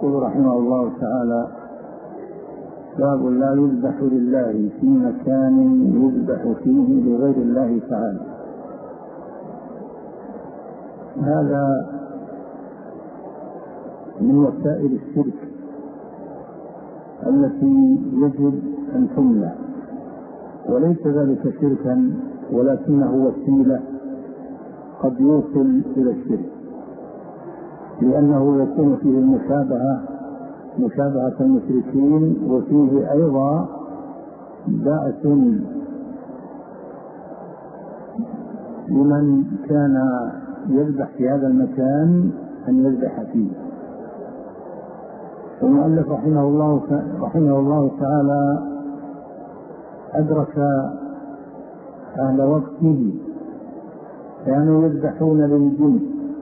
يقول رحمه الله تعالى: باب لا يذبح لله في مكان يذبح فيه لغير الله تعالى. هذا من وسائل الشرك التي يجب أن تمنع، وليس ذلك شركا ولكنه وسيلة قد يوصل إلى الشرك، لأنه يكون فيه مشابهة المشركين، وفيه أيضا بأس لمن كان يذبح في هذا المكان أن يذبح فيه. المؤلف رحمه الله تعالى أدرك أهل وقته كانوا يذبحون للجن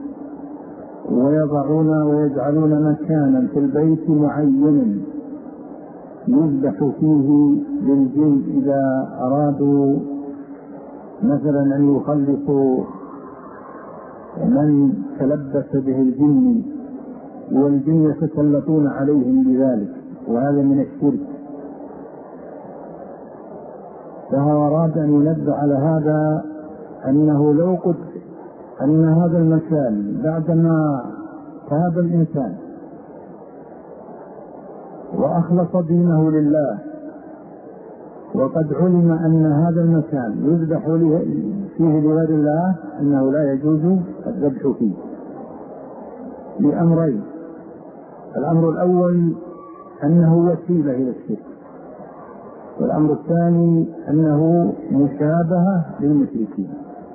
ويجعلون مكانا في البيت معين يذبح فيه للجن إذا أرادوا مثلا أن يخلصوا من تلبس به الجن، والجن يتسلطون عليهم بذلك، وهذا من الشرك. فهو أراد أن ينبه على هذا، أنه لو قلت أن هذا المكان بعدما تاب الإنسان وأخلص دينه لله، وقد علم أن هذا المكان يذبح فيه لغير الله، أنه لا يجوز الذبح فيه لأمرين: الأمر الأول أنه وسيلة إلى الشرك، والأمر الثاني أنه مشابهة للمشركين.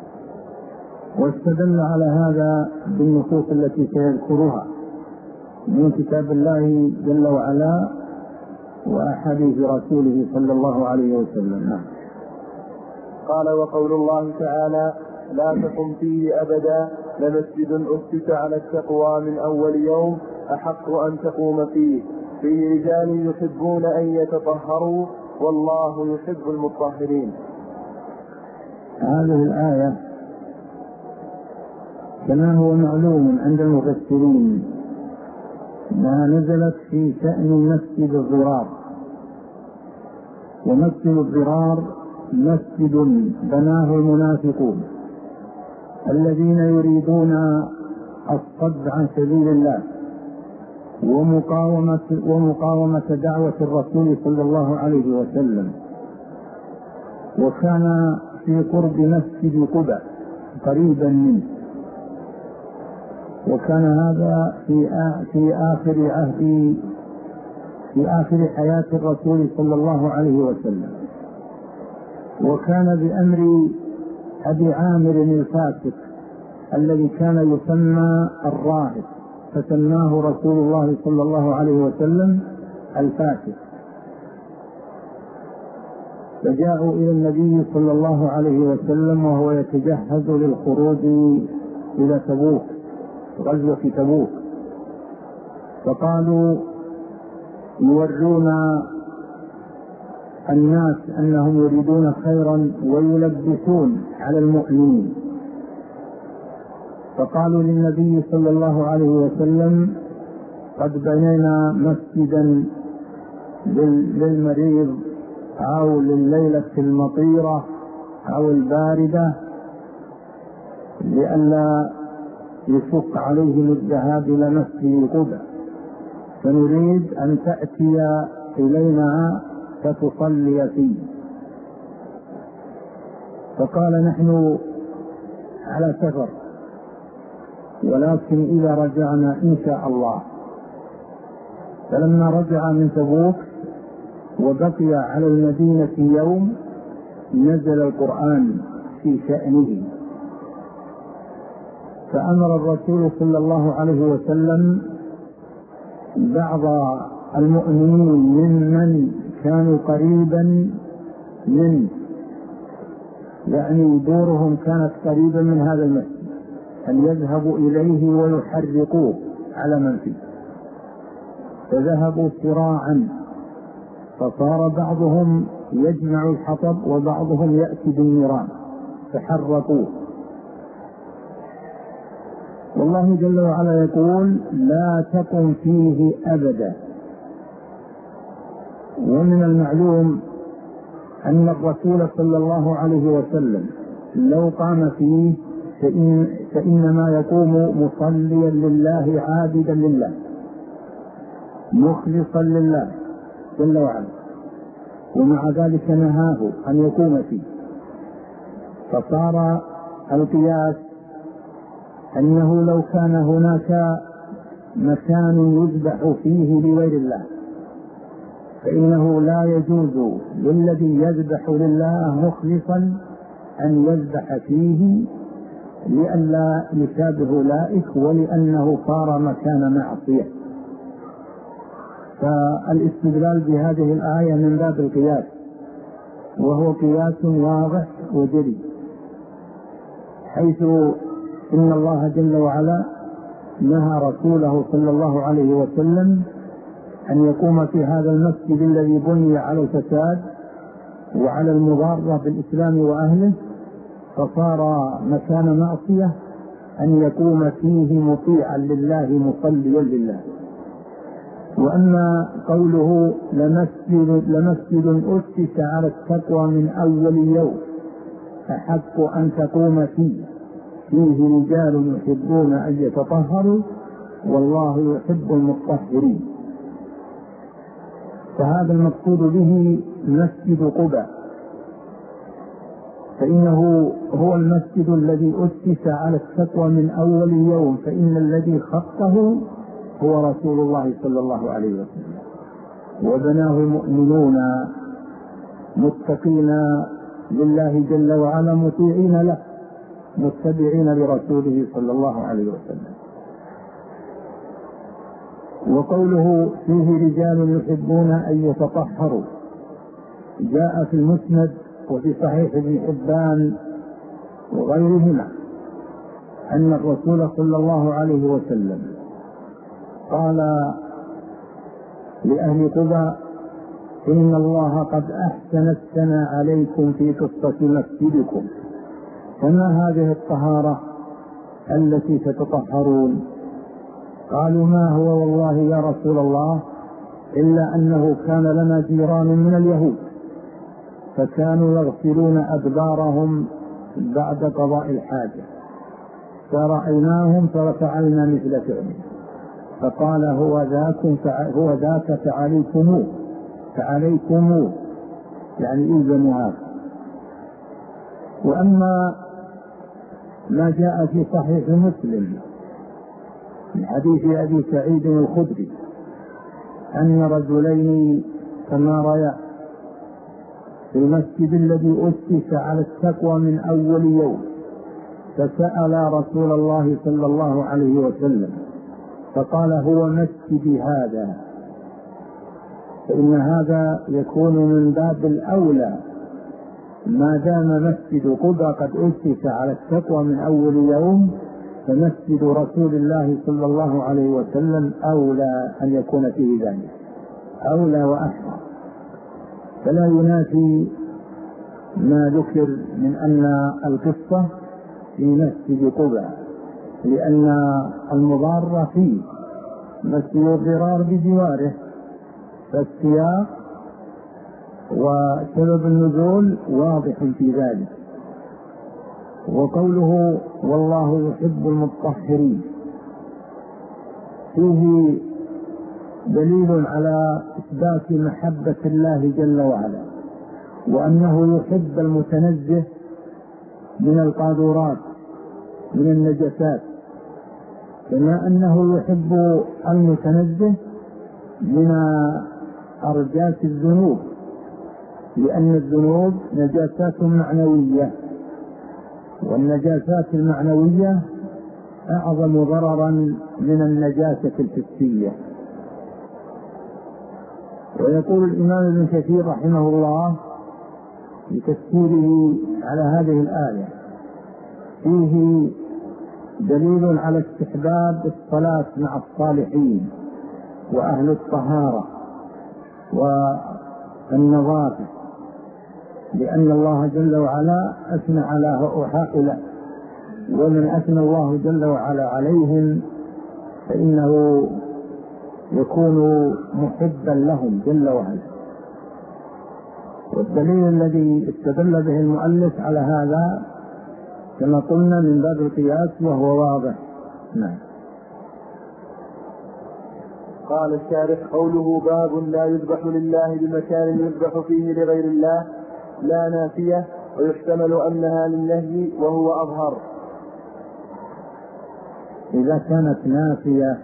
واستدل على هذا بالنصوص التي سيذكرها من كتاب الله جل وعلا وأحاديث رسوله صلى الله عليه وسلم. قال: وقول الله تعالى: لا تقم فيه أبدا، لمسجد أسس على التقوى من أول يوم أحق أن تقوم فيه رجال يحبون أن يتطهروا والله يحب المطهرين. هذه الآية كما هو معلوم عند المفسرين أنها نزلت في شأن مسجد الضرار. ومسجد الضرار مسجد بناه المنافقون الذين يريدون الصد عن سبيل الله ومقاومة دعوة الرسول صلى الله عليه وسلم. وكان في قرب مسجد قباء قريبا منه، وكان هذا في آخر حياة الرسول صلى الله عليه وسلم. وكان بأمر أبي عامر الفاسق الذي كان يسمى الراهب، فسماه رسول الله صلى الله عليه وسلم الفاسق. فجاءوا إلى النبي صلى الله عليه وسلم وهو يتجهز للخروج إلى تبوك، غزوة تبوك، فقالوا يورون الناس أنهم يريدون خيرا ويلبسون على المؤمنين. فقالوا للنبي صلى الله عليه وسلم: قد بنينا مسجدا للمريض أو لليلة المطيرة أو الباردة لئلا يشق عليهم الذهاب إلى مسجد قباء، فنريد أن تأتي إلينا فتصلي فيه. فقال: نحن على سفر، ولكن إذا رجعنا إن شاء الله. فلما رجع من تبوك وبقي على المدينة يوم نزل القرآن في شأنه، فأمر الرسول صلى الله عليه وسلم بعض المؤمنين ممن كانوا قريبا منه، يعني دورهم كانت قريبا من هذا المسجد، أن يذهبوا إليه ويحرقوه على من فيه. فذهبوا سراعا، فصار بعضهم يجمع الحطب وبعضهم يأتي بالنيران فحرقوه. والله جل وعلا يقول لا تقم فيه أبدا. ومن المعلوم أن الرسول صلى الله عليه وسلم لو قام فيه فإنما يقوم مصليا لله عابدا لله مخلصا لله جل وعلا، ومع ذلك نهاه أن يقوم فيه. فصار القياس أنه لو كان هناك مكان يذبح فيه لغير الله فإنه لا يجوز للذي يذبح لله مخلصا أن يذبح فيه لئلا يشابه أولئك ولأنه صار مكان معصية. فالاستدلال بهذه الآية من باب القياس، وهو قياس واضح وجلي، حيث إن الله جل وعلا نهى رسوله صلى الله عليه وسلم أن يقوم في هذا المسجد الذي بني على الفساد وعلى المضارة بالإسلام وأهله، فصار مكان معصية، أن يقوم فيه مطيعا لله مصليا لله. وأما قوله لمسجد أسس على التقوى من أول يوم أحق أن تقوم فيه رجال يحبون أن يتطهروا والله يحب المطهرين، فهذا المقصود به مسجد قباء، فإنه هو المسجد الذي أسس على التقوى من أول يوم، فإن الذي خطه هو رسول الله صلى الله عليه وسلم، وبناه مؤمنون متقين لله جل وعلا مطيعين له متبعين لرسوله صلى الله عليه وسلم. وقوله فيه رجال يحبون أن يتطهروا جاء في المسند وفي صحيح ابن حبان وغيرهما أن الرسول صلى الله عليه وسلم قال لأهل قباء إن الله قد أحسن الثناء عليكم في قصة مسجدكم، فما هذه الطهارة التي تتطهرون؟ قالوا ما هو والله يا رسول الله إلا أنه كان لنا جيران من اليهود فكانوا يغسلون أدبارهم بعد قضاء الحاجة فرأيناهم ففعلنا مثل فعله، فقال هو ذاك فعليكموه يعني إلزموا هذا. وأما ما جاء في صحيح مسلم من حديث أبي سعيد الخدري أن رجلين تماريا في المسجد الذي أسس على التقوى من أول يوم فسأل رسول الله صلى الله عليه وسلم فقال هو مسجدي هذا، فإن هذا يكون من باب الأولى ما دام مسجد قباء قد أسس على التقوى من أول يوم، فمسجد رسول الله صلى الله عليه وسلم أولى أن يكون فيه ذلك، أولى وأحرى. فلا ينافي ما ذكر من أن القصة في مسجد قباء، لأن المضار فيه مسجد الضرار بجواره، فالسياق وسبب النزول واضح في ذلك. وقوله والله يحب المطهرين فيه دليل على إثبات محبة الله جل وعلا، وأنه يحب المتنزه من القاذورات من النجسات، كما أنه يحب المتنزه من أرجاس الذنوب، لأن الذنوب نجاسات معنوية، والنجاسات المعنوية أعظم ضررا من النجاسة الحسية. ويقول الإمام ابن كثير رحمه الله بتفسيره على هذه الآية فيه دليل على استحباب الصلاة مع الصالحين وأهل الطهارة والنظافة، لأن الله جل وعلا أثنى على هؤلاء ومن أثنى الله جل وعلا عليهم فإنه يكون محبا لهم جل وعلا. والدليل الذي استدل به المؤلف على هذا كما قلنا من باب القياس وهو واضح. نعم. قال الشارح: قوله باب لا يذبح لله بمكان يذبح فيه لغير الله لا نافية، ويحتمل أنها للنهي وهو أظهر. إذا كانت نافية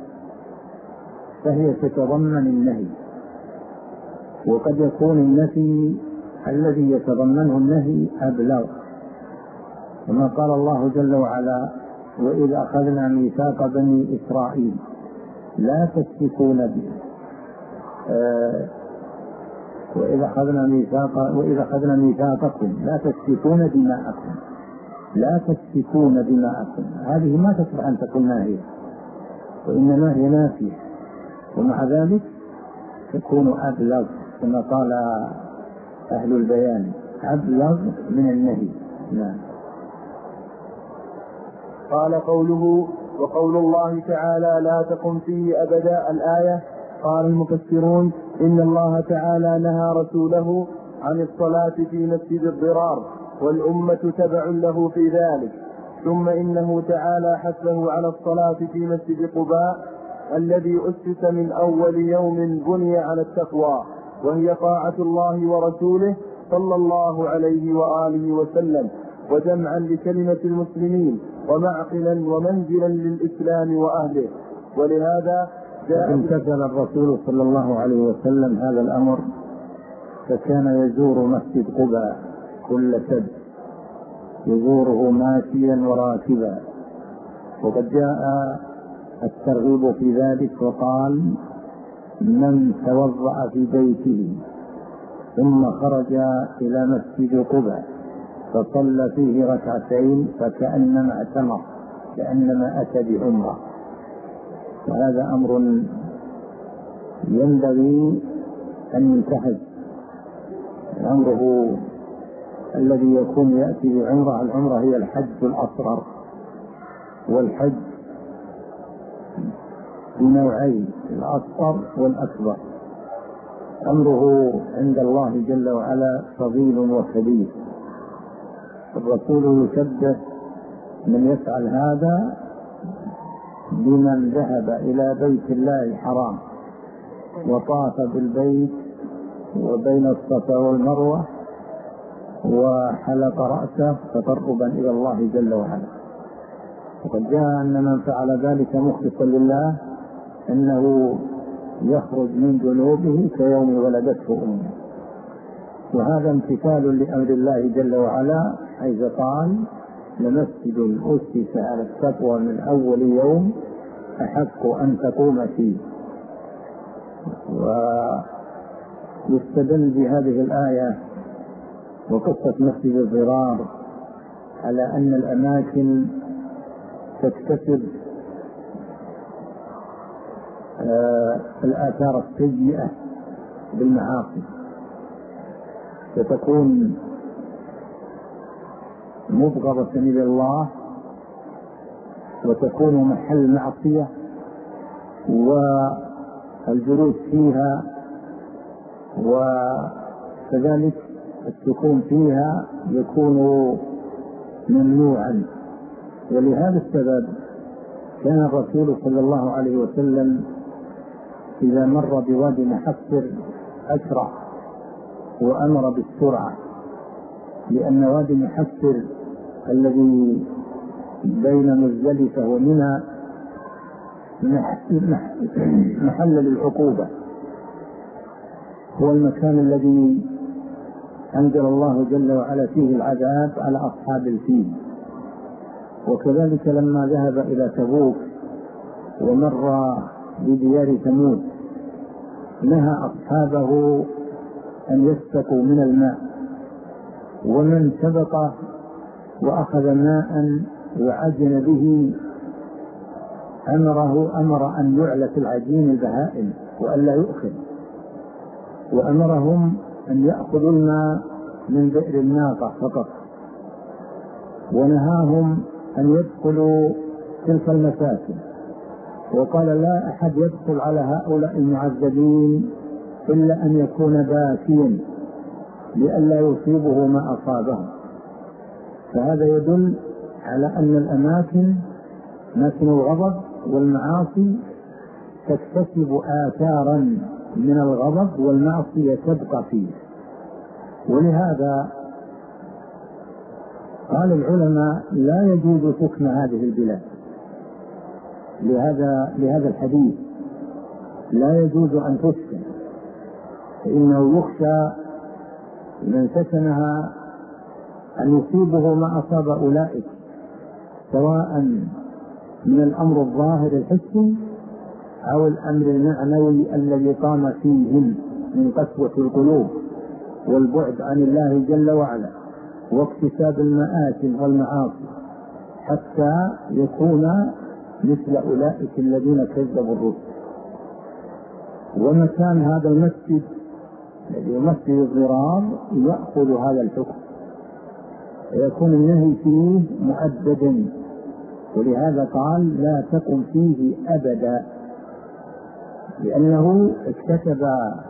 فهي تتضمن النهي، وقد يكون النفي الذي يتضمنه النهي أبلغ، كما قال الله جل وعلا: وإذ أخذنا ميثاق بني إسرائيل لا تسفكون وإذ أخذنا ميثاقكم لا تسفكون دماءكم لا تسفكون دماءكم. هذه ما تصلح أن تكون ناهية، وإنما هي نافية، ومع ذلك تكون أبلغ كما قال أهل البيان: أبلغ من النهي. نعم. قال: قوله وقول الله تعالى لا تقم فيه أبدا الآية. قال المفسرون: إن الله تعالى نهى رسوله عن الصلاة في مسجد الضرار، والأمة تبع له في ذلك. ثم إنه تعالى حثه على الصلاة في مسجد قباء الذي أسس من أول يوم بني على التقوى، وهي طاعة الله ورسوله صلى الله عليه وآله وسلم، وجمعا لكلمة المسلمين، ومعقلا ومنزلا للإسلام وأهله. ولهذا امتثل الرسول صلى الله عليه وسلم هذا الأمر، فكان يزور مسجد قباء كل سبت، يزوره ماشيا وراكبا. وقد جاء الترغيب في ذلك وقال: من توضأ في بيته ثم خرج إلى مسجد قباء فصلى فيه ركعتين فكأنما اعتمر، كأنما أتى بعمرة. وهذا أمر ينبغي أن ينتهج. أمره الذي يكون يأتي بعمرة، العمرة هي الحج الأصغر، والحج بنوعين: الأصغر والأكبر. أمره عند الله جل وعلا فضيل وكبير. الرسول يشبه من يفعل هذا بمن ذهب إلى بيت الله الحرام وطاف بالبيت وبين الصفا والمروة وحلق رأسه تقربا إلى الله جل وعلا. وقد جاء أن من فعل ذلك مخلصا لله أنه يخرج من ذنوبه كيوم ولدته أمه. وهذا امتثال لأمر الله جل وعلا، حيث قال: لمسجد أسس على التقوى من أول يوم أحق أن تقوم فيه. ويستدل بهذه الآية وقصة مسجد الضرار على أن الأماكن تكتسب الآثار السيئة بالمعاصي، فتكون مبغضة إلى الله وتكون محل معصية، والجلوس فيها وكذلك السكون فيها يكون ممنوعا. ولهذا السبب كان الرسول صلى الله عليه وسلم إذا مر بوادي محصر أسرع وأمر بالسرعة، لأن وادي محصر الذي بين مزدلفة ومنى محل للعقوبة، هو المكان الذي أنزل الله جل وعلا فيه العذاب على أصحاب الفيل. وكذلك لما ذهب إلى تبوك ومر بديار ثمود نهى أصحابه أن يسقوا من الماء، ومن سبق وأخذ ماء وعجن به أمر أن يعلف العجين البهائم وألا يؤخذ، وأمرهم أن يأخذوا الماء من بئر الناقة فقط، ونهاهم أن يدخلوا تلك المساكن، وقال لا أحد يدخل على هؤلاء المعذبين إلا أن يكون باكيا لئلا يصيبه ما أصابهم. فهذا يدل على أن الأماكن أماكن الغضب والمعاصي تكتسب آثارا من الغضب والمعصية تبقى فيه. ولهذا قال العلماء لا يجوز سكن هذه البلاد، لهذا الحديث لا يجوز أن تسكن، فإنه يخشى من سكنها أن يصيبه ما أصاب أولئك، سواء من الأمر الظاهر الحسي أو الأمر المعنوي الذي قام فيهم من قسوة القلوب والبعد عن الله جل وعلا واكتساب المآثم والمعاصي، حتى يكون مثل أولئك الذين كذبوا الرسل. ومكان هذا المسجد الذي يمثل الضرار يأخذ هذا الحكم، ويكون النهي فيه مؤبدا، ولهذا قال لا تقم فيه أبدا، لأنه اكتسب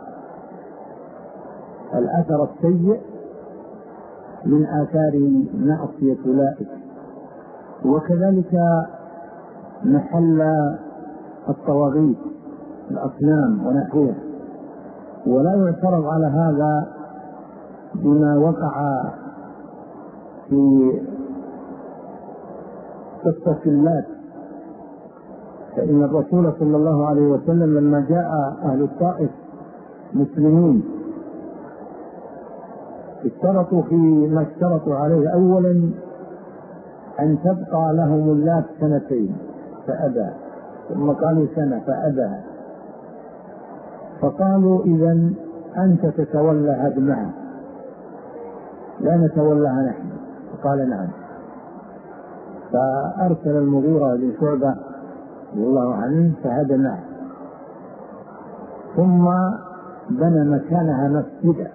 الأثر السيء من آثار معصية أولئك. وكذلك محل الطواغيت الأصنام ونحوها، ولا يعترض على هذا بما وقع في قصة اللات. فإن الرسول صلى الله عليه وسلم لما جاء أهل الطائف مسلمين اشترطوا فيما اشترطوا عليه أولا أن تبقى لهم اللات سنتين فأبى، ثم قالوا سنة فأبى، فقالوا إذن أنت تتولى هدمها لا نتولها نحن، فقال نعم. فأرسل المغيرة بن شعبة رضي الله عنه فهدمها، ثم بنى مكانها مسجدا،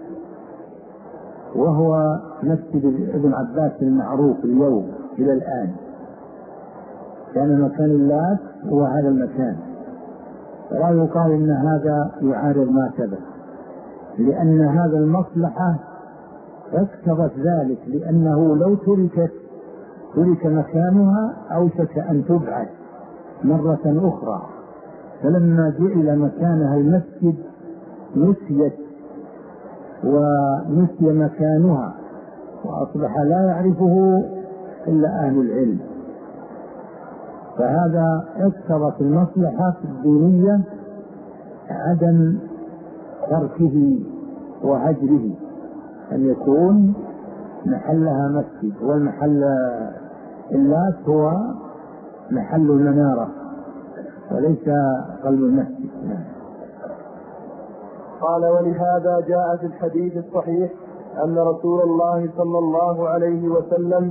وهو مسجد ابن عباس المعروف اليوم إلى الآن. كان مكان اللات هو هذا المكان، ولا يقال إن هذا يعارض ما سبق، لأن هذا المصلحة اقتضت ذلك، لأنه لو ترك مكانها أوشك أن تبعد مرة أخرى، فلما جعل مكانها المسجد نسيت ونسي مكانها وأصبح لا يعرفه إلا أهل العلم. فهذا اقتضت المصلحة الدينية عدم تركه وهجره، أن يكون محلها مسجد، والمحل اللات هو محل المنارة وليس قلب المسجد. قال ولهذا جاء في الحديث الصحيح أن رسول الله صلى الله عليه وسلم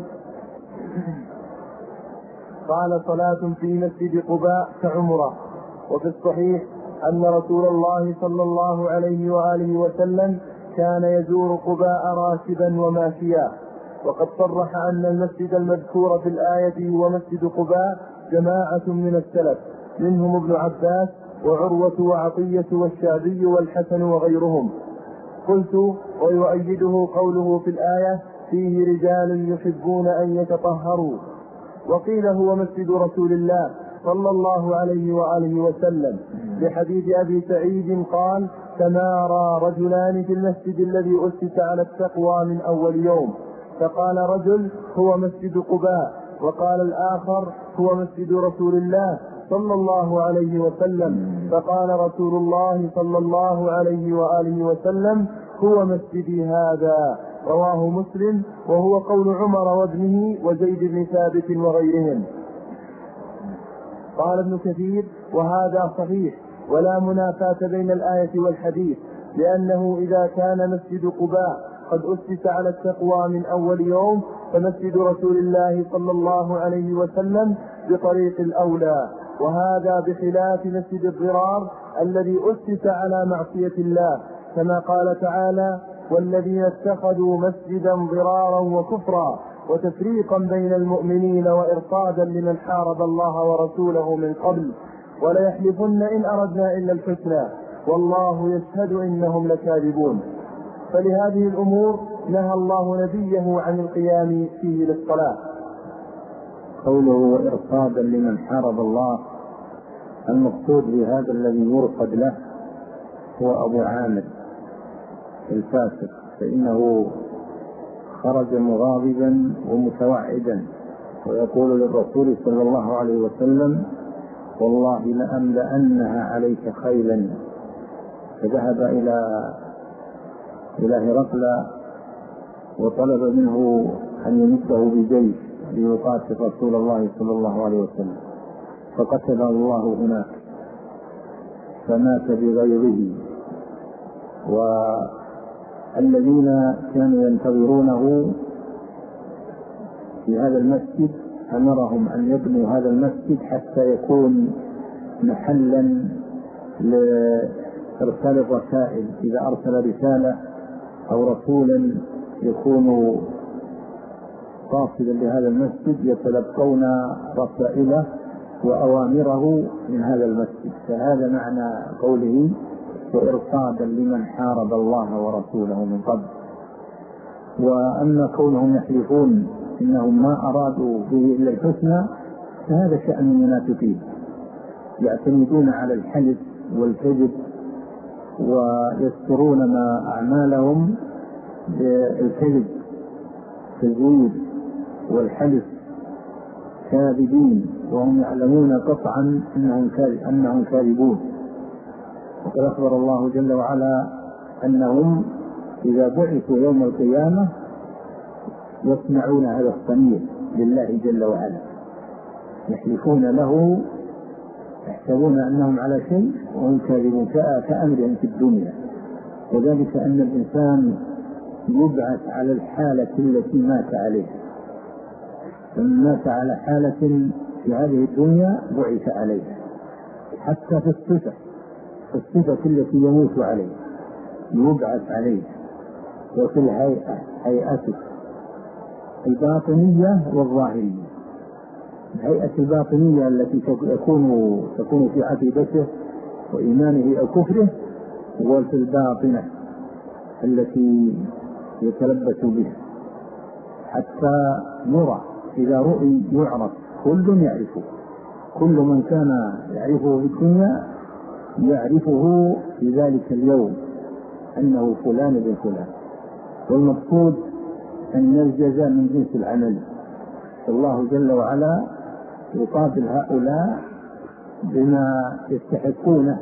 قال صلاة في مسجد قباء كعمرة. وفي الصحيح أن رسول الله صلى الله عليه وآله وسلم كان يزور قباء راكبا وماشيا. وقد صرح أن المسجد المذكور في الآية هو مسجد قباء جماعة من السلف، منهم ابن عباس وعروة وعطية والشعبي والحسن وغيرهم. قلت ويؤيده قوله في الآية فيه رجال يحبون أن يتطهروا. وقيل هو مسجد رسول الله صلى الله عليه وآله وسلم، بحديث أبي سعيد قال تمارى رجلان في المسجد الذي أسس على التقوى من أول يوم، فقال رجل هو مسجد قباء، وقال الآخر هو مسجد رسول الله صلى الله عليه وسلم، فقال رسول الله صلى الله عليه وآله وسلم هو مسجدي هذا. رواه مسلم، وهو قول عمر وابنه وزيد بن ثابت وغيرهم. قال ابن كثير وهذا صحيح، ولا منافاة بين الآية والحديث، لأنه إذا كان مسجد قباء قد أسس على التقوى من أول يوم، فمسجد رسول الله صلى الله عليه وسلم بطريق الأولى، وهذا بخلاف مسجد الضرار الذي أسس على معصية الله، كما قال تعالى والذين اتخذوا مسجدا ضرارا وكفرا وتفريقا بين المؤمنين وإرصادا لمن حارب الله ورسوله من قبل، وليحلفن إن أردنا إلا الحسنى والله يشهد إنهم لكاذبون. فلهذه الأمور نهى الله نبيه عن القيام فيه للصلاة. قوله وإرصادا لمن حارب الله، المقصود بهذا الذي يرصد له هو أبو عامر الفاسق، فإنه خرج مغاضبا ومتوعدا ويقول للرسول صلى الله عليه وسلم والله لأملأنها عليك خيلا، فذهب إلى هرقل وطلب منه أن يمده بجيش ليقاتل رسول الله صلى الله عليه وسلم، فقتله الله هناك فمات بغيره. والذين كانوا ينتظرونه في هذا المسجد أمرهم أن يبنوا هذا المسجد حتى يكون محلا لإرسال الرسائل، إذا أرسل رسالة أو رسولا يكون قاصدا لهذا المسجد يتلقون رسائله وأوامره من هذا المسجد. فهذا معنى قوله وإرصادا لمن حارب الله ورسوله من قبل. وأما كونهم يحلفون إنهم ما أرادوا به إلا الحسنى فهذا شأن المنافقين، يعتمدون على الحلف والكذب ويسترون ما أعمالهم بالكذب تزوير والحلف كاذبين وهم يعلمون قطعا أنهم كاذبون. وقد أخبر الله جل وعلا أنهم إذا بعثوا يوم القيامة يصنعون هذا الصنيع لله جل وعلا، يحلفون له يحسبون أنهم على شيء وهم كاذبون كأمرهم في الدنيا. وذلك أن الإنسان يبعث على الحالة التي مات عليها، فمن مات على حالة في هذه الدنيا بعث عليها، حتى في الصفة التي يموت عليها يبعث عليها، وفي هيئته الباطنية والظاهرية. الهيئة الباطنية التي تكون في عقيدته وإيمانه أو كفره، وفي الباطنة التي يتلبس بها حتى يرى، إذا رؤي يعرف، كل يعرفه، كل من كان يعرفه في الدنيا يعرفه في ذلك اليوم أنه فلان بن فلان. والمقصود أن الجزاء من جنس العمل، الله جل وعلا يقابل هؤلاء بما يستحقونه.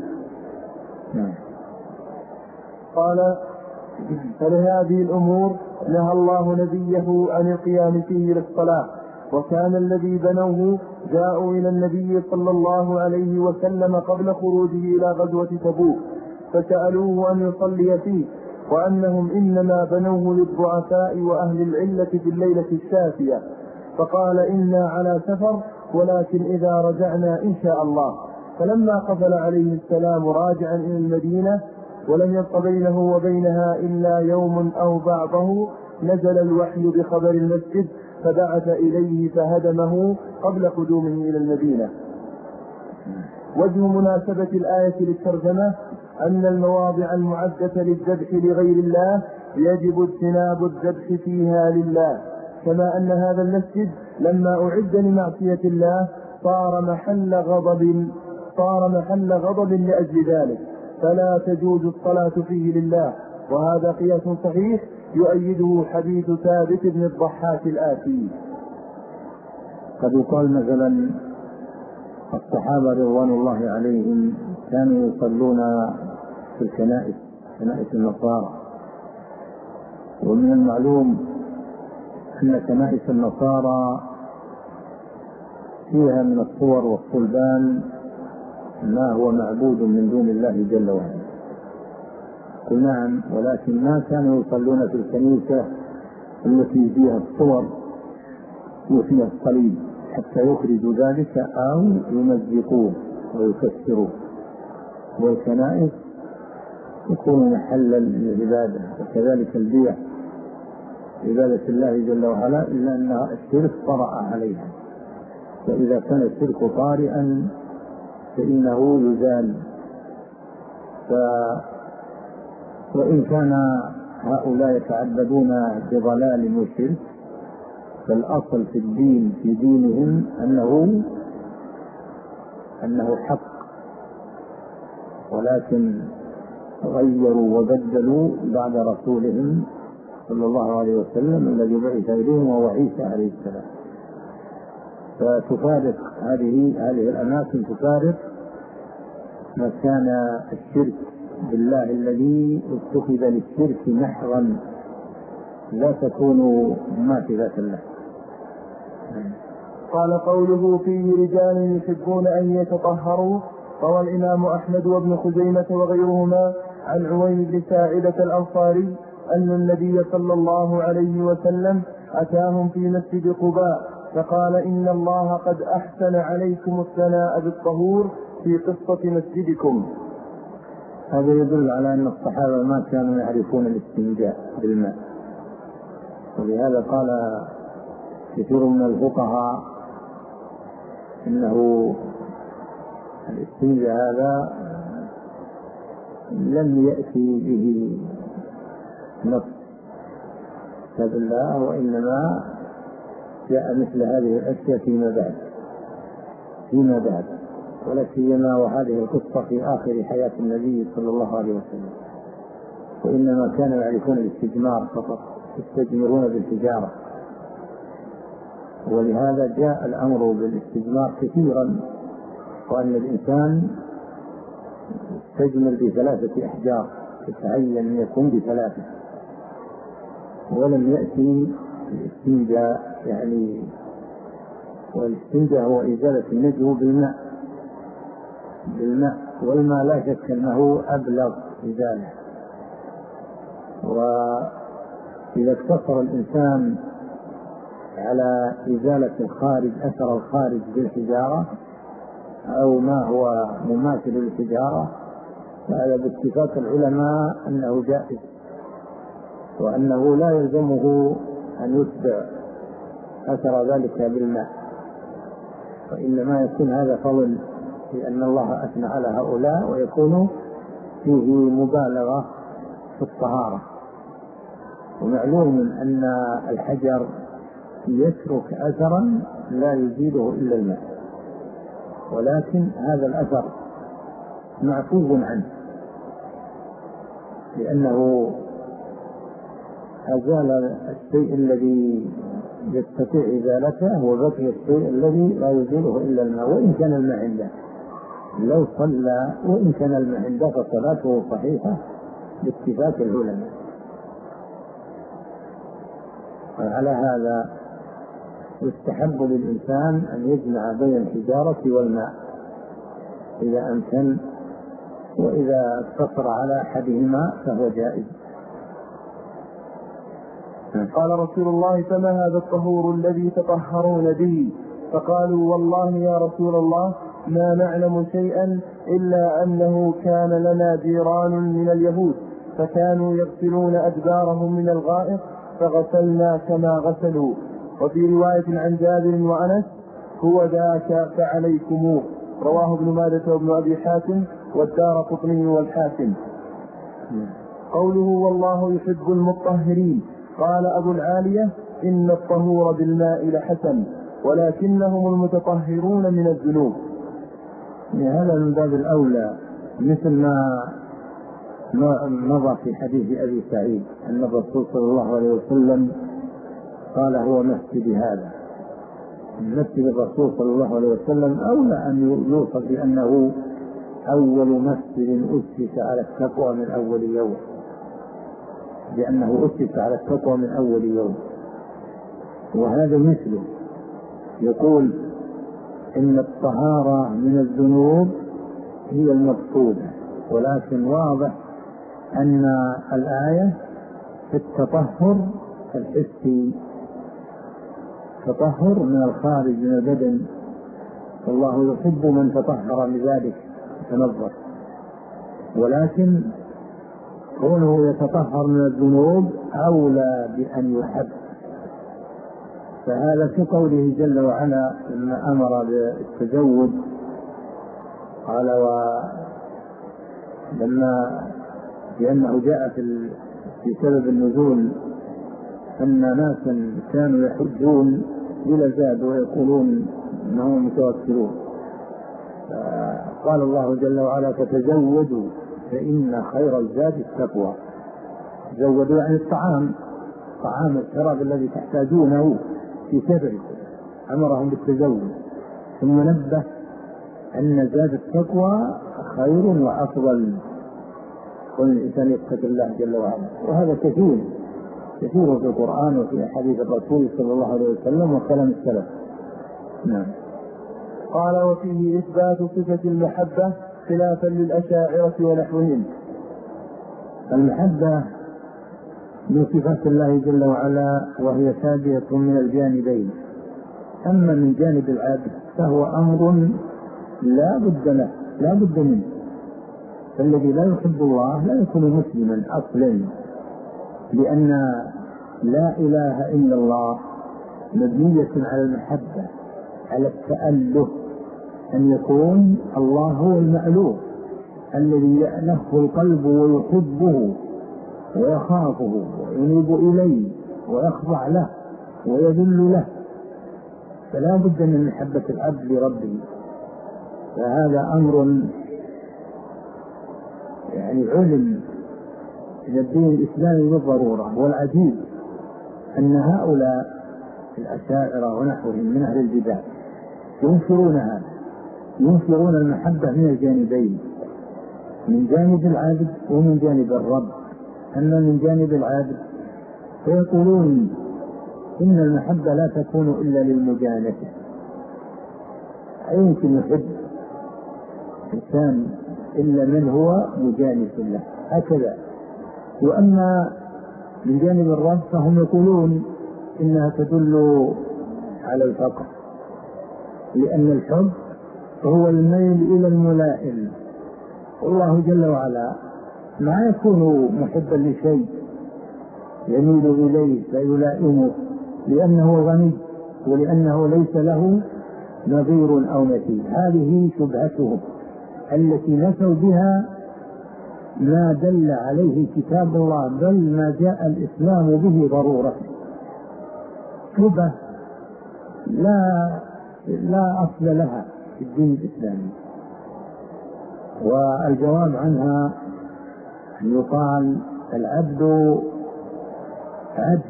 قال فلهذه الأمور نهى الله نبيه عن القيام فيه للصلاة. وكان الذي بنوه جاءوا إلى النبي صلى الله عليه وسلم قبل خروجه إلى غزوة تبوك فسألوه أن يصلي فيه، وأنهم إنما بنوه للضعفاء وأهل العلة في الليلة الشافية، فقال إنا على سفر ولكن إذا رجعنا إن شاء الله. فلما قفل عليه السلام راجعا إلى المدينة ولم يبق بينه وبينها إلا يوم أو بعضه نزل الوحي بخبر المسجد فبعث إليه فهدمه قبل قدومه إلى المدينة. وجه مناسبة الآية للترجمة أن المواضع المعدة للذبح لغير الله يجب اجتناب الذبح فيها لله، كما أن هذا المسجد لما أعد لمعصية الله صار محل غضب لأجل ذلك، فلا تجوز الصلاة فيه لله. وهذا قياس صحيح يؤيده حديث ثابت بن الضحاك الآتي. قد يقال مثلا الصحابة رضوان الله عليهم كانوا يصلون في الكنائس، كنائس النصارى، ومن المعلوم أن كنائس النصارى فيها من الصور والصلبان ما هو معبود من دون الله جل وعلا. قل نعم، ولكن ما كانوا يصلون في الكنيسة التي فيها الصور وفيها الصليب حتى يخرجوا ذلك أو يمزقوه ويكسروه. والكنائس تكون محلا للعبادة، وكذلك البيع عبادة الله جل وعلا، إلا أن الشرك طرأ عليها، فإذا كان الشرك طارئا فإنه يزال. وإن كان هؤلاء يتعبدون بضلال وشرك، فالأصل في الدين في دينهم أنه حق، ولكن غيروا وبدلوا بعد رسولهم صلى الله عليه وسلم الذي بعث إليهم وهو عيسى عليه السلام. فتفارق هذه الأماكن، تفارق مكان الشرك بالله الذي اتخذ للشرك محضا لا تكون مماثلة له. قال قوله فيه رجال يحبون أن يتطهروا، روى الإمام أحمد وابن خزيمة وغيرهما عن عويم بن ساعدة الأنصاري أن النبي صلى الله عليه وسلم أتاهم في مسجد قباء فقال إن الله قد أحسن عليكم الثناء بالطهور في قصة مسجدكم. هذا يدل على أن الصحابة ما كانوا يعرفون الاستنجاء بالماء، ولهذا قال كثير من الفقهاء إنه الاستنجاء هذا لم يأتي به نص كتاب الله، وإنما جاء مثل هذه الأشياء فيما بعد، ولا سيما وهذه القصة في آخر حياة النبي صلى الله عليه وسلم، وإنما كانوا يعرفون الاستجمار فقط، يستجمرون بالحجارة، ولهذا جاء الأمر بالاستجمار كثيرا، وأن الإنسان يستجمر ب3 أحجار، يتعين أن يكون ب3، ولم يأتي الاستنجاء يعني، والاستنجاء هو إزالة النجو بالماء، والماء لا شك أنه أبلغ إزالة. وإذا اقتصر الإنسان على إزالة الخارج، أثر الخارج بالحجارة أو ما هو مماثل للحجارة، فهذا باتفاق العلماء أنه جائز، وأنه لا يلزمه أن يتبع أثر ذلك بالماء، وإنما يكون هذا فضل لأن الله أثنى على هؤلاء، ويكون فيه مبالغة في الطهارة. ومعلوم أن الحجر يترك أثرا لا يزيده إلا الماء، ولكن هذا الأثر معفو عنه لأنه أزال الشيء الذي يستطيع إزالته، وبقي الشيء الذي لا يزيله إلا الماء، وإن كان الماء عنده لو صلى وإن كان الماء عنده فصلاته صحيحة باتفاق العلماء. وعلى هذا يستحب للإنسان أن يجمع بين الحجارة والماء إذا أمكن، وإذا اقتصر على أحدهما فهو جائز. قال رسول الله فما هذا الطهور الذي تطهرون به؟ فقالوا والله يا رسول الله ما نعلم شيئا إلا أنه كان لنا جيران من اليهود فكانوا يغسلون أدبارهم من الغائط فغسلنا كما غسلوا. وفي رواية عن جابر وأنس هو ذاك فعليكموه، رواه ابن ماجه وابن أبي حاتم والدارقطني والحاكم. قوله والله يحب المطهرين، قال أبو العالية إن الطهور بالماء لحسن ولكنهم المتطهرون من الذنوب. هذا من باب الأولى، مثل ما مضى في حديث أبي سعيد أن الرسول صلى الله عليه وسلم قال هو مسجد هذا، مسجد الرسول صلى الله عليه وسلم أولى أن يوصف بأنه أول مسجد أسس على التقوى من أول يوم، لأنه أسس على التقوى من أول يوم. وهذا مثله يقول إن الطهارة من الذنوب هي المقصودة، ولكن واضح أن الآية في التطهر الحسي، تطهر من الخارج من البدن، والله يحب من تطهر بذلك تنظف، ولكن كونه يتطهر من الذنوب أولى بأن يحب. فهذا في قوله جل وعلا لما أمر بالتزود قال لما لأنه جاء في سبب النزول أن ناسا كانوا يحجون بلا زاد ويقولون أنهم متوكلون، قال الله جل وعلا فتزودوا فإن خير الزاد التقوى. تزودوا عن طعام الشراب الذي تحتاجونه في سفركم، أمرهم بالتزود، ثم نبه أن زاد التقوى خير وأفضل، كل الإنسان يتقي الله جل وعلا. وهذا كثير في القرآن وفي حديث الرسول صلى الله عليه وسلم وكلام السلف. نعم. قال وفيه إثبات صفة المحبة خلافا للأشاعرة ونحوهم. المحبة من صفات الله جل وعلا وهي ثابتة من الجانبين. أما من جانب العبد فهو أمر لا بد منه، فالذي لا يحب الله لا يكون مسلما أصلا، لأن لا إله إلا الله مبنية على المحبة، على التأله، أن يكون الله هو المألوه الذي يألفه القلب ويحبه ويخافه وينيب إليه ويخضع له ويذل له، فلا بد من محبة العبد لربه. فهذا أمر علم من الدين الإسلامي بالضرورة. والعجيب أن هؤلاء الأشاعرة ونحوهم من أهل البدع ينكرون هذا، ينكرون المحبة من الجانبين، من جانب العبد ومن جانب الرب. أما من جانب العبد فيقولون إن المحبة لا تكون إلا للمجانسة، يمكن يحب إنسان إلا من هو مجانس له هكذا. وأما من جانب الرب فهم يقولون إنها تدل على الفقر، لأن الحب هو الميل إلى الملائم، والله جل وعلا ما يكون محبا لشيء يميل إليه فيلائمه، لأنه غني ولأنه ليس له نظير أو مثيل. هذه شبهتهم التي نسوا بها ما دل عليه كتاب الله، بل ما جاء الإسلام به ضرورة، شبهة لا أصل لها في الدين الإسلامي. والجواب عنها أن يقال العبد عبد،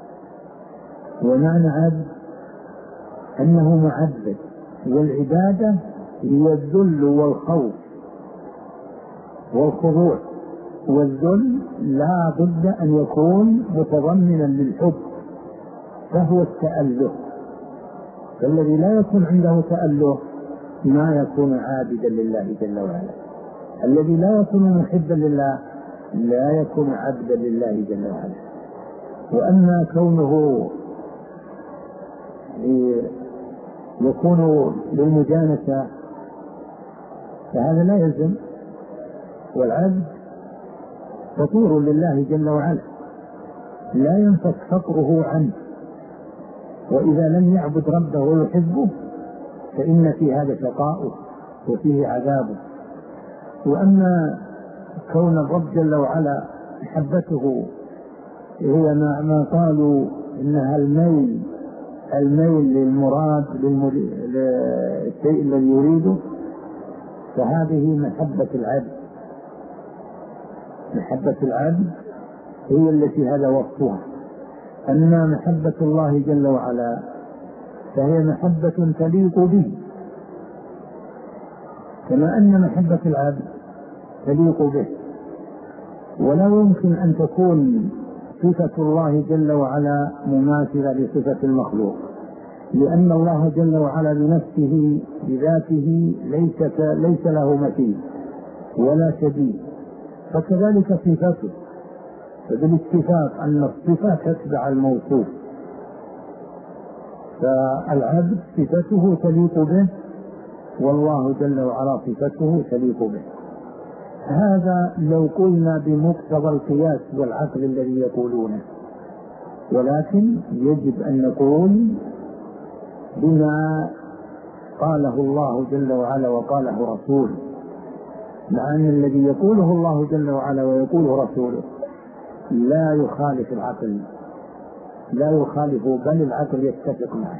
ومعنى عبد أنه معبد، والعبادة هي الذل والخوف والخضوع، والذل لا بد أن يكون متضمنا للحب، فهو التأله. فالذي لا يكون عنده تأله ما يكون عابدا لله جل وعلا، الذي لا يكون محبا لله لا يكون عبدا لله جل وعلا. وأما كونه يكون للمجانسة فهذا لا يلزم، والعبد فقير لله جل وعلا لا ينفك فقره عنه، وإذا لم يعبد ربه ويحبه فإن في هذا شقاؤه وفيه عذابه. وأما كون الرب جل وعلا محبته هي ما قالوا إنها الميل للمراد للشيء الذي يريده، فهذه محبة العبد. محبة العبد هي التي هذا وصفها. أما محبة الله جل وعلا فهي محبة تليق به، كما أن محبة العبد تليق به. ولا يمكن أن تكون صفة الله جل وعلا مماثلة لصفة المخلوق، لأن الله جل وعلا بنفسه بذاته ليس له مثيل ولا شبيه، فكذلك صفاته، فبالاتفاق أن الصفة تتبع الموصوف، فالعبد صفته تليق به والله جل وعلا صفته تليق به. هذا لو قلنا بمقتضى القياس والعقل الذي يقولونه، ولكن يجب أن نقول بما قاله الله جل وعلا وقاله رسوله، مع أن الذي يقوله الله جل وعلا ويقوله رسوله لا يخالف العقل، لا يخالفه، بل العقل يتفق معه.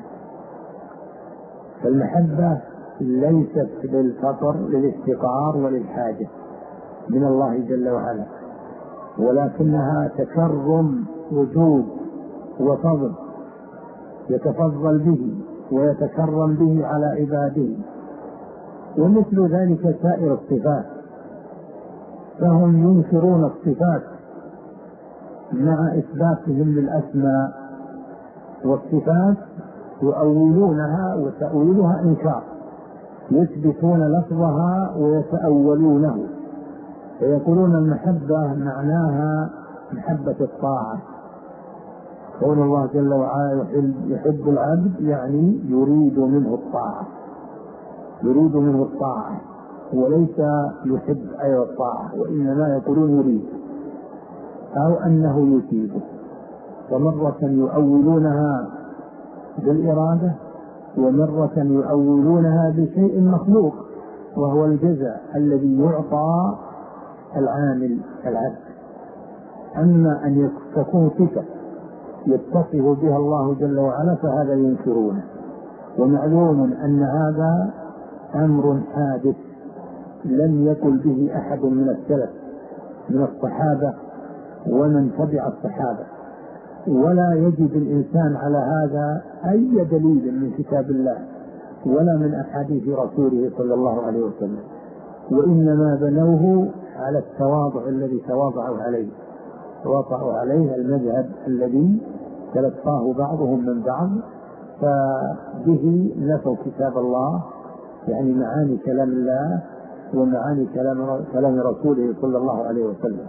فالمحبة ليست للفقر، للافتقار وللحاجة من الله جل وعلا، ولكنها تكرم وجود وفضل يتفضل به ويتكرم به على عباده. ومثل ذلك سائر الصفات، فهم ينكرون الصفات مع إثباتهم للأسماء، والصفات يؤولونها وتأويلها إنكار، يثبتون لفظها ويتأولونه، فيقولون المحبة معناها محبة الطاعة، قول الله جل وعلا يحب العبد يعني يريد منه الطاعة، يريد منه الطاعة وليس يحب أي الطاعة، وإنما يقولون يريد أو أنه يثيبه. فمرة يؤولونها بالإرادة، ومرة يؤولونها بشيء مخلوق وهو الجزاء الذي يعطى العامل العبد. أما أن تكون صفة يتصف بها الله جل وعلا فهذا ينكرونه. ومعلوم أن هذا أمر حادث لم يقل به أحد من السلف من الصحابة ومن تبع الصحابة، ولا يجد الإنسان على هذا أي دليل من كتاب الله ولا من أحاديث رسوله صلى الله عليه وسلم، وإنما بنوه على التواضع الذي تواضعوا عليه، ووضعوا عليه المذهب الذي تلقاه بعضهم من بعض، فبه نفوا كتاب الله، يعني معاني كلام الله ومعاني كلام رسوله صلى الله عليه وسلم.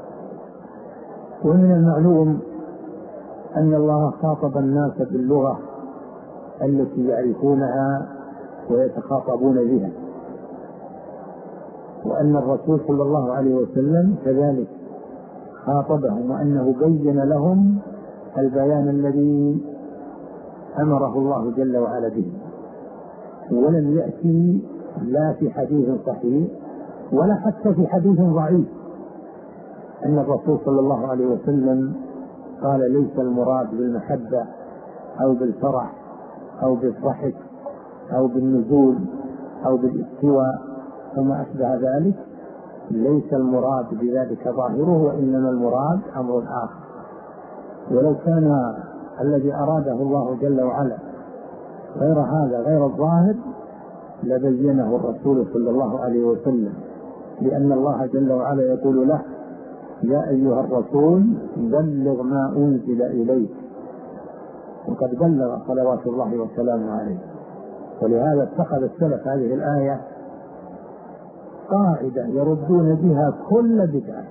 ومن المعلوم أن الله خاطب الناس باللغة التي يعرفونها ويتخاطبون بها، وأن الرسول صلى الله عليه وسلم كذلك خاطبهم، وأنه بين لهم البيان الذي أمره الله جل وعلا به. ولم يأتي لا في حديث صحيح ولا حتى في حديث ضعيف أن الرسول صلى الله عليه وسلم قال ليس المراد بالمحبة أو بالفرح أو بالضحك أو بالنزول أو بالاستواء وما أشبه ذلك، ليس المراد بذلك ظاهره، وإنما المراد أمر آخر. ولو كان الذي أراده الله جل وعلا غير هذا، غير الظاهر، لبينه الرسول صلى الله عليه وسلم، لأن الله جل وعلا يقول له يا أيها الرسول بلغ ما أنزل إليك، وقد بلغ صلوات الله وسلامه عليه. ولهذا اتخذ السلف هذه الآية قاعدة يردون بها كل بدعة،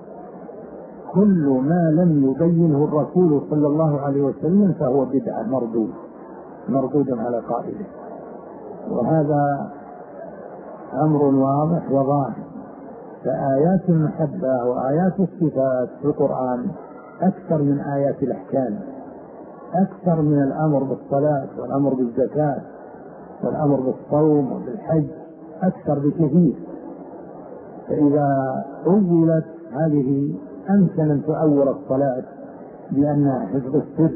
كل ما لم يبينه الرسول صلى الله عليه وسلم فهو بدعة مردود على قائله. وهذا أمر واضح وظاهر. فآيات المحبة وآيات الصفات في القرآن أكثر من آيات الأحكام، أكثر من الأمر بالصلاة والأمر بالزكاة والأمر بالصوم وبالحج، أكثر بكثير. فإذا أولت هذه أمكن أن تؤول الصلاة بأنها حفظ السر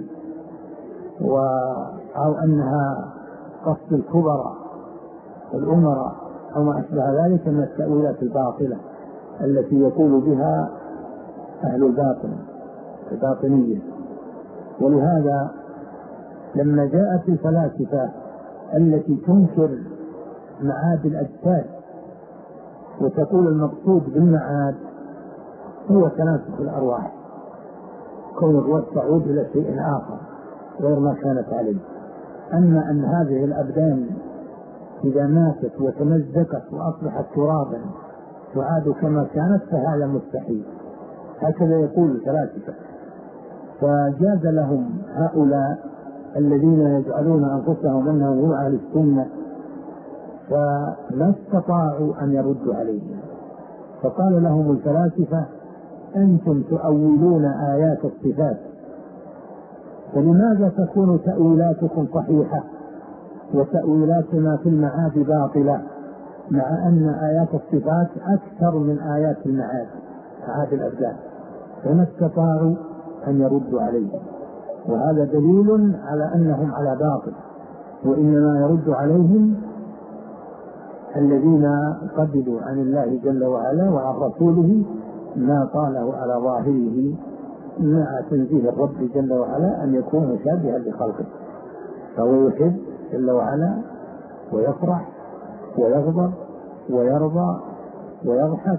أو أنها قصد الكبرى والأمراء أو ما أشبه ذلك من التأويلات الباطلة التي يقول بها أهل الباطل الباطنية. ولهذا لما جاءت الفلاسفة التي تنكر معاد الأجساد وتقول المقصود بالمعاد هو تناسخ الأرواح، كون الروح تعود إلى شيء آخر غير ما كانت عليه، أما أن هذه الأبدان إذا ماتت وتمزقت وأصبحت ترابا تعاد كما كانت فهذا مستحيل، هكذا يقول الفلاسفة. فجاز لهم هؤلاء الذين يجعلون أنفسهم أنهم هم أهل السنة فما استطاعوا أن يردوا عليهم، فقال لهم الفلاسفة: أنتم تؤولون آيات الصفات، فلماذا تكون تأويلاتكم صحيحة وتأويلاتنا في المعاد باطلة، مع أن آيات الصفات أكثر من آيات المعاد الأبدان؟ فما استطاعوا أن يردوا عليه، وهذا دليل على أنهم على باطل. وإنما يرد عليهم الذين قبلوا عن الله جل وعلا وعن رسوله ما قاله على ظاهره مع تنزيه الرب جل وعلا أن يكون مشابها لخلقه، فهو يحب جل وعلا ويفرح ويغضب ويرضى ويضحك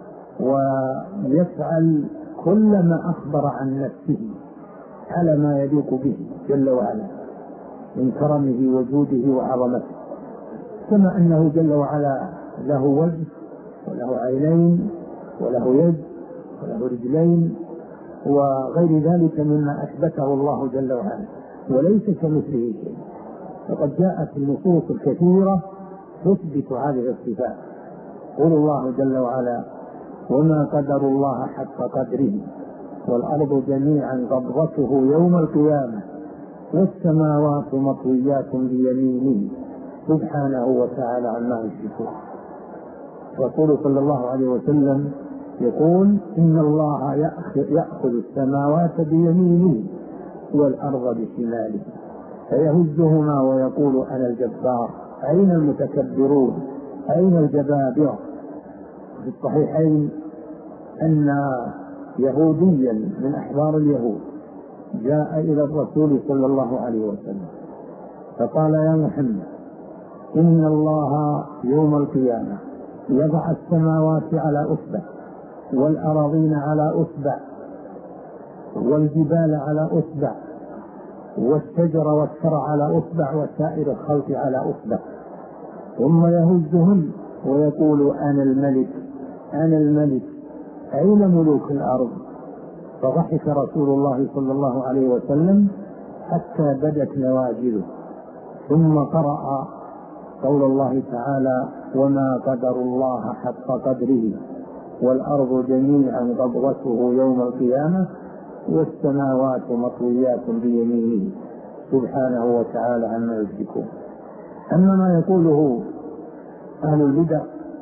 ويفعل كل ما أخبر عن نفسه على ما يليق به جل وعلا من كرمه وجوده وعظمته، كما أنه جل وعلا له وجه وله عينين وله يد وله رجلين وغير ذلك مما أثبته الله جل وعلا، وليس كمثله شيء. فقد جاءت النصوص الكثيرة تثبت هذه الصفات. قول الله جل وعلا: وما قدر الله حق قدره والأرض جميعا قبضته يوم القيامة والسماوات مطويات بيمينه سبحانه وتعالى عما يشركون. رسول صلى الله عليه وسلم يقول: إن الله يأخذ السماوات بيمينه والأرض بشماله فيهزهما ويقول: أنا الجبار، أين المتكبرون، أين الجبابرة؟ في الصحيحين أن يهوديا من أحبار اليهود جاء إلى الرسول صلى الله عليه وسلم فقال: يا محمد، إن الله يوم القيامة يضع السماوات على أصبع والأراضين على أصبع والجبال على أصبع والشجر والثرى على أصبع وسائر الخلق على أصبع، ثم يهزهم ويقول: أنا الملك، أنا الملك، أين ملوك الأرض؟ فضحك رسول الله صلى الله عليه وسلم حتى بدت نواجذه، ثم قرأ قول الله تعالى: وما قدر الله حق قدره والأرض جميعا قبضته يوم القيامة والسماوات مطويات بيمينه سبحانه وتعالى عما يشركون. أما ما يقوله أهل البدع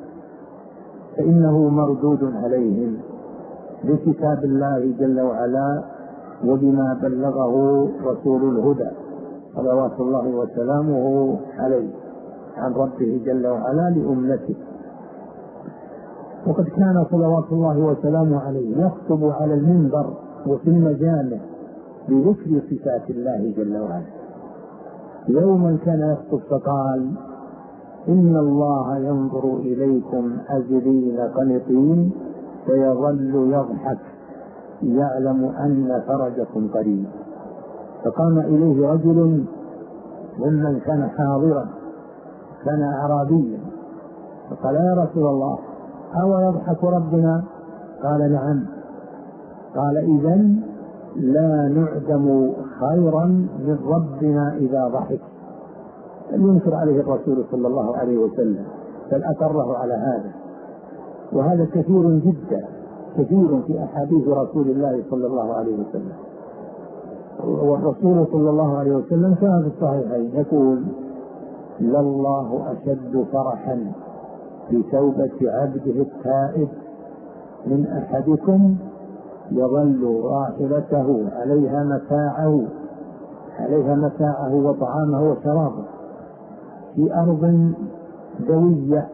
فإنه مردود عليهم بكتاب الله جل وعلا وبما بلغه رسول الهدى صلوات الله وسلامه عليه عن ربه جل وعلا لأمته. وقد كان صلوات الله وسلامه عليه يخطب على المنبر وفي المجامع بذكر صفات الله جل وعلا. يوما كان يخطب فقال: إن الله ينظر إليكم أجرين قنطين فيظل يضحك يعلم أن فرجكم قريب. فقام إليه رجل ممن كان حاضرا كان أعرابيا فقال: يا رسول الله، أو يضحك ربنا؟ قال: نعم. قال: إذن لا نعدم خيرا من ربنا إذا ضحك. لم ينكر عليه الرسول صلى الله عليه وسلم بل أقره على هذا، وهذا كثير جدا، كثير في أحاديث رسول الله صلى الله عليه وسلم. والرسول صلى الله عليه وسلم كان في الصحيحين يقول: لله أشد فرحا بتوبة عبده التائب من أحدكم يظل راحلته عليها متاعه وطعامه وشرابه في أرض دوية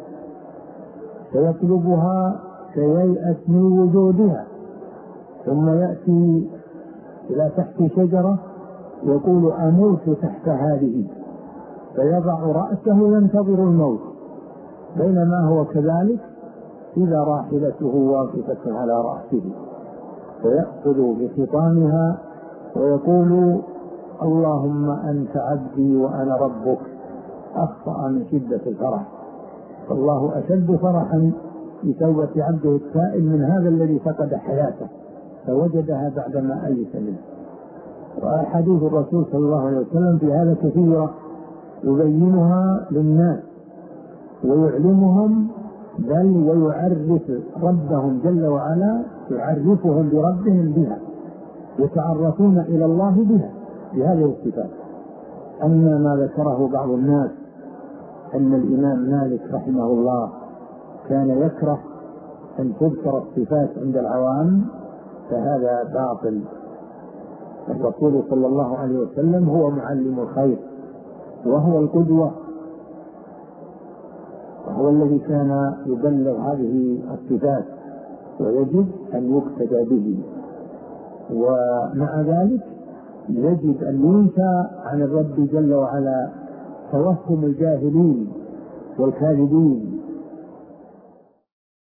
فيطلبها فييأس من وجودها، ثم يأتي إلى تحت شجرة يقول: أموت تحت هذه، فيضع رأسه ينتظر الموت، بينما هو كذلك إذا راحلته واقفة على رأسه فيأخذ بخطامها ويقول: اللهم أنت عبدي وأنا ربك، أخطأ من شدة الفرح. فالله أشد فرحا بتوبة عبده التائب من هذا الذي فقد حياته فوجدها بعدما أيس منه. وأحاديث الرسول صلى الله عليه وسلم في هذا كثيرة يبينها للناس ويعلمهم بل ويعرف ربهم جل وعلا، يعرفهم بربهم بها، يتعرفون إلى الله بها، بهذه الصفات. أما ما ذكره بعض الناس أن الإمام مالك رحمه الله كان يكره أن تذكر الصفات عند العوام فهذا باطل. الرسول صلى الله عليه وسلم هو معلم الخير وهو القدوة، وهو الذي كان يبلغ هذه الصفات، ويجب أن يقتدى به. ومع ذلك يجب أن ينفى عن الرب جل وعلا توهم الجاهلين والكاذبين